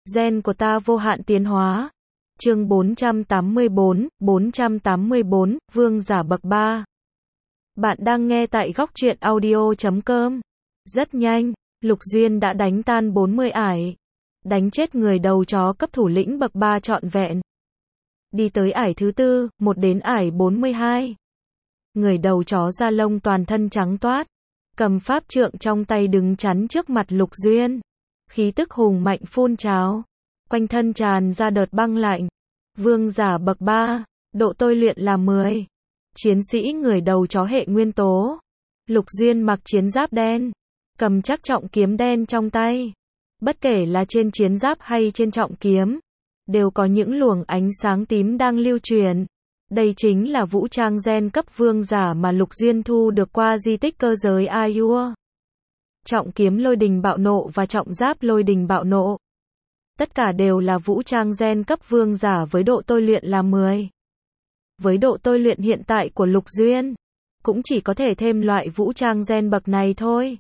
Gen của ta vô hạn tiến hóa. Chương 484, Vương giả bậc 3. Bạn đang nghe tại góc truyện audio.com. Rất nhanh, Lục Duyên đã đánh tan 40 ải. Đánh chết người đầu chó cấp thủ lĩnh bậc 3 trọn vẹn. Đi tới ải thứ tư, một đến ải 42. Người đầu chó da lông toàn thân trắng toát. Cầm pháp trượng trong tay đứng chắn trước mặt Lục Duyên. Khí tức hùng mạnh phun trào. Quanh thân tràn ra đợt băng lạnh. Vương giả bậc 3, độ tôi luyện là 10. Chiến sĩ người đầu chó hệ nguyên tố. Lục Duyên mặc chiến giáp đen. Cầm chắc trọng kiếm đen trong tay. Bất kể là trên chiến giáp hay trên trọng kiếm, đều có những luồng ánh sáng tím đang lưu truyền. Đây chính là vũ trang gen cấp vương giả mà Lục Duyên thu được qua di tích cơ giới Ayur. Trọng kiếm lôi đình bạo nộ và trọng giáp lôi đình bạo nộ. Tất cả đều là vũ trang gen cấp vương giả với độ tôi luyện là 10. Với độ tôi luyện hiện tại của Lục Duyên, cũng chỉ có thể thêm loại vũ trang gen bậc này thôi.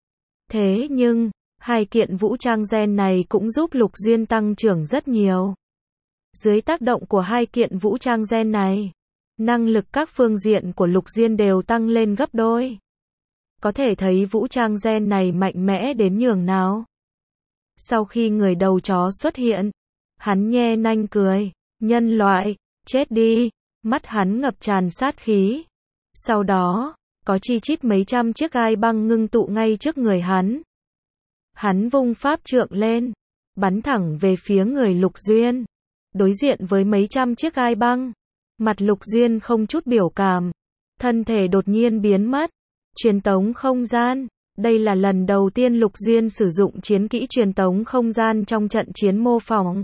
Thế nhưng, hai kiện vũ trang gen này cũng giúp Lục Duyên tăng trưởng rất nhiều. Dưới tác động của hai kiện vũ trang gen này, năng lực các phương diện của Lục Duyên đều tăng lên gấp đôi. Có thể thấy vũ trang gen này mạnh mẽ đến nhường nào. Sau khi người đầu chó xuất hiện, hắn nhe nanh cười, nhân loại, chết đi, mắt hắn ngập tràn sát khí. Sau đó, có chi chít mấy trăm chiếc gai băng ngưng tụ ngay trước người hắn. Hắn vung pháp trượng lên, bắn thẳng về phía người Lục Duyên. Đối diện với mấy trăm chiếc gai băng, mặt Lục Duyên không chút biểu cảm, thân thể đột nhiên biến mất. Truyền tống không gian. Đây là lần đầu tiên Lục Duyên sử dụng chiến kỹ truyền tống không gian trong trận chiến mô phỏng.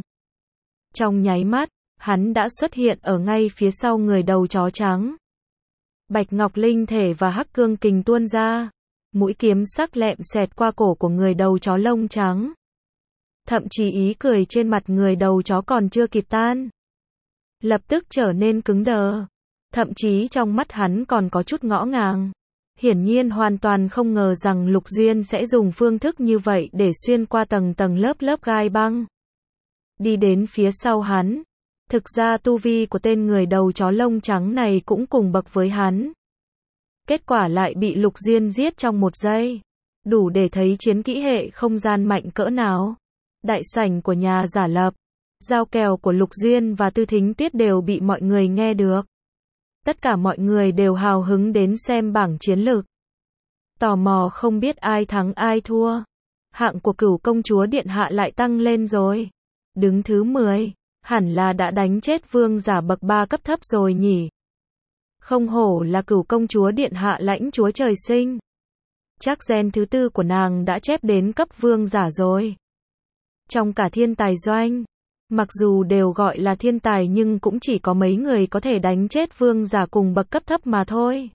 Trong nháy mắt, hắn đã xuất hiện ở ngay phía sau người đầu chó trắng. Bạch ngọc linh thể và hắc cương kình tuôn ra. Mũi kiếm sắc lẹm xẹt qua cổ của người đầu chó lông trắng. Thậm chí ý cười trên mặt người đầu chó còn chưa kịp tan, lập tức trở nên cứng đờ. Thậm chí trong mắt hắn còn có chút ngõ ngàng. Hiển nhiên hoàn toàn không ngờ rằng Lục Duyên sẽ dùng phương thức như vậy để xuyên qua tầng tầng lớp lớp gai băng. Đi đến phía sau hắn. Thực ra tu vi của tên người đầu chó lông trắng này cũng cùng bậc với hắn. Kết quả lại bị Lục Duyên giết trong một giây. Đủ để thấy chiến kỹ hệ không gian mạnh cỡ nào. Đại sảnh của nhà giả lập, giao kèo của Lục Duyên và Tư Thính Tuyết đều bị mọi người nghe được. Tất cả mọi người đều hào hứng đến xem bảng chiến lược. Tò mò không biết ai thắng ai thua. Hạng của Cửu công chúa điện hạ lại tăng lên rồi. Đứng thứ 10, hẳn là đã đánh chết vương giả bậc 3 cấp thấp rồi nhỉ. Không hổ là Cửu công chúa điện hạ lãnh chúa trời sinh. Chắc gen thứ tư của nàng đã chép đến cấp vương giả rồi. Trong cả thiên tài doanh, mặc dù đều gọi là thiên tài nhưng cũng chỉ có mấy người có thể đánh chết vương giả cùng bậc cấp thấp mà thôi.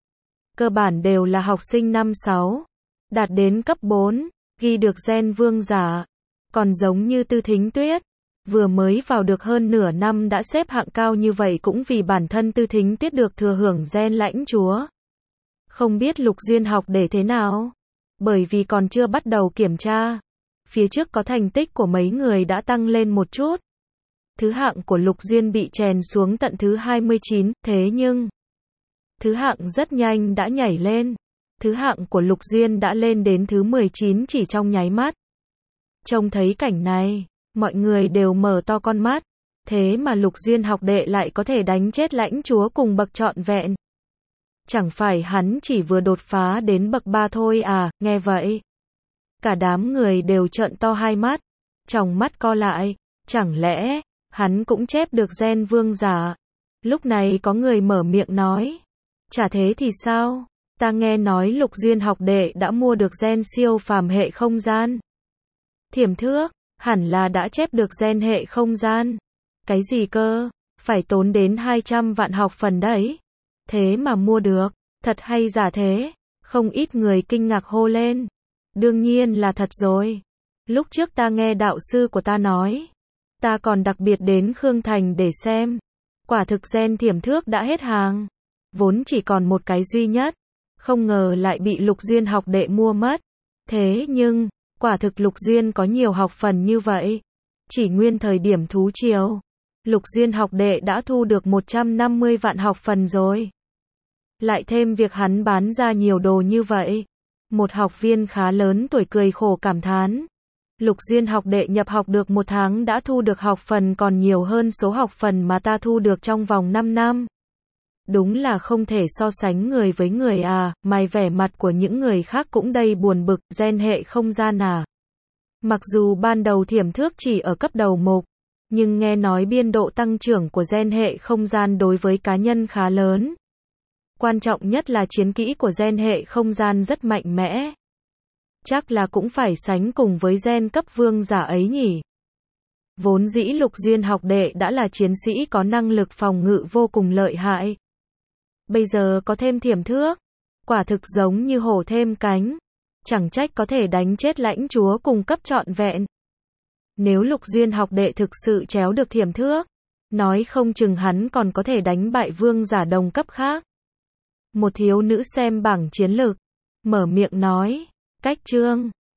Cơ bản đều là học sinh năm 6, đạt đến cấp 4, ghi được gen vương giả. Còn giống như Tư Thính Tuyết, vừa mới vào được hơn nửa năm đã xếp hạng cao như vậy cũng vì bản thân Tư Thính Tuyết được thừa hưởng gen lãnh chúa. Không biết Lục Duyên học để thế nào? Bởi vì còn chưa bắt đầu kiểm tra. Phía trước có thành tích của mấy người đã tăng lên một chút. Thứ hạng của Lục Duyên bị chèn xuống tận thứ 29, thế nhưng thứ hạng rất nhanh đã nhảy lên. Thứ hạng của Lục Duyên đã lên đến thứ 19 chỉ trong nháy mắt. Trông thấy cảnh này, mọi người đều mở to con mắt. Thế mà Lục Duyên học đệ lại có thể đánh chết lãnh chúa cùng bậc trọn vẹn. Chẳng phải hắn chỉ vừa đột phá đến bậc 3 thôi à, nghe vậy. Cả đám người đều trợn to hai mắt, tròng mắt co lại, chẳng lẽ, hắn cũng chép được gen vương giả. Lúc này có người mở miệng nói, chả thế thì sao, ta nghe nói Lục Duyên học đệ đã mua được gen siêu phàm hệ không gian. Thiểm thước, hẳn là đã chép được gen hệ không gian. Cái gì cơ, phải tốn đến 200 vạn học phần đấy. Thế mà mua được, thật hay giả thế, không ít người kinh ngạc hô lên. Đương nhiên là thật rồi. Lúc trước ta nghe đạo sư của ta nói, ta còn đặc biệt đến Khương Thành để xem. Quả thực gen thiểm thước đã hết hàng. Vốn chỉ còn một cái duy nhất. Không ngờ lại bị Lục Duyên học đệ mua mất. Thế nhưng, quả thực Lục Duyên có nhiều học phần như vậy. Chỉ nguyên thời điểm thú triều, Lục Duyên học đệ đã thu được 150 vạn học phần rồi. Lại thêm việc hắn bán ra nhiều đồ như vậy. Một học viên khá lớn tuổi cười khổ cảm thán. Lục Duyên học đệ nhập học được 1 tháng đã thu được học phần còn nhiều hơn số học phần mà ta thu được trong vòng 5 năm. Đúng là không thể so sánh người với người à, mày vẻ mặt của những người khác cũng đầy buồn bực, gen hệ không gian à. Mặc dù ban đầu thiểm thước chỉ ở cấp đầu mục, nhưng nghe nói biên độ tăng trưởng của gen hệ không gian đối với cá nhân khá lớn. Quan trọng nhất là chiến kỹ của gen hệ không gian rất mạnh mẽ. Chắc là cũng phải sánh cùng với gen cấp vương giả ấy nhỉ. Vốn dĩ Lục Duyên học đệ đã là chiến sĩ có năng lực phòng ngự vô cùng lợi hại. Bây giờ có thêm thiểm thước, quả thực giống như hổ thêm cánh. Chẳng trách có thể đánh chết lãnh chúa cùng cấp trọn vẹn. Nếu Lục Duyên học đệ thực sự chéo được thiểm thước, nói không chừng hắn còn có thể đánh bại vương giả đồng cấp khác. Một thiếu nữ xem bảng chiến lực, mở miệng nói, cách chương.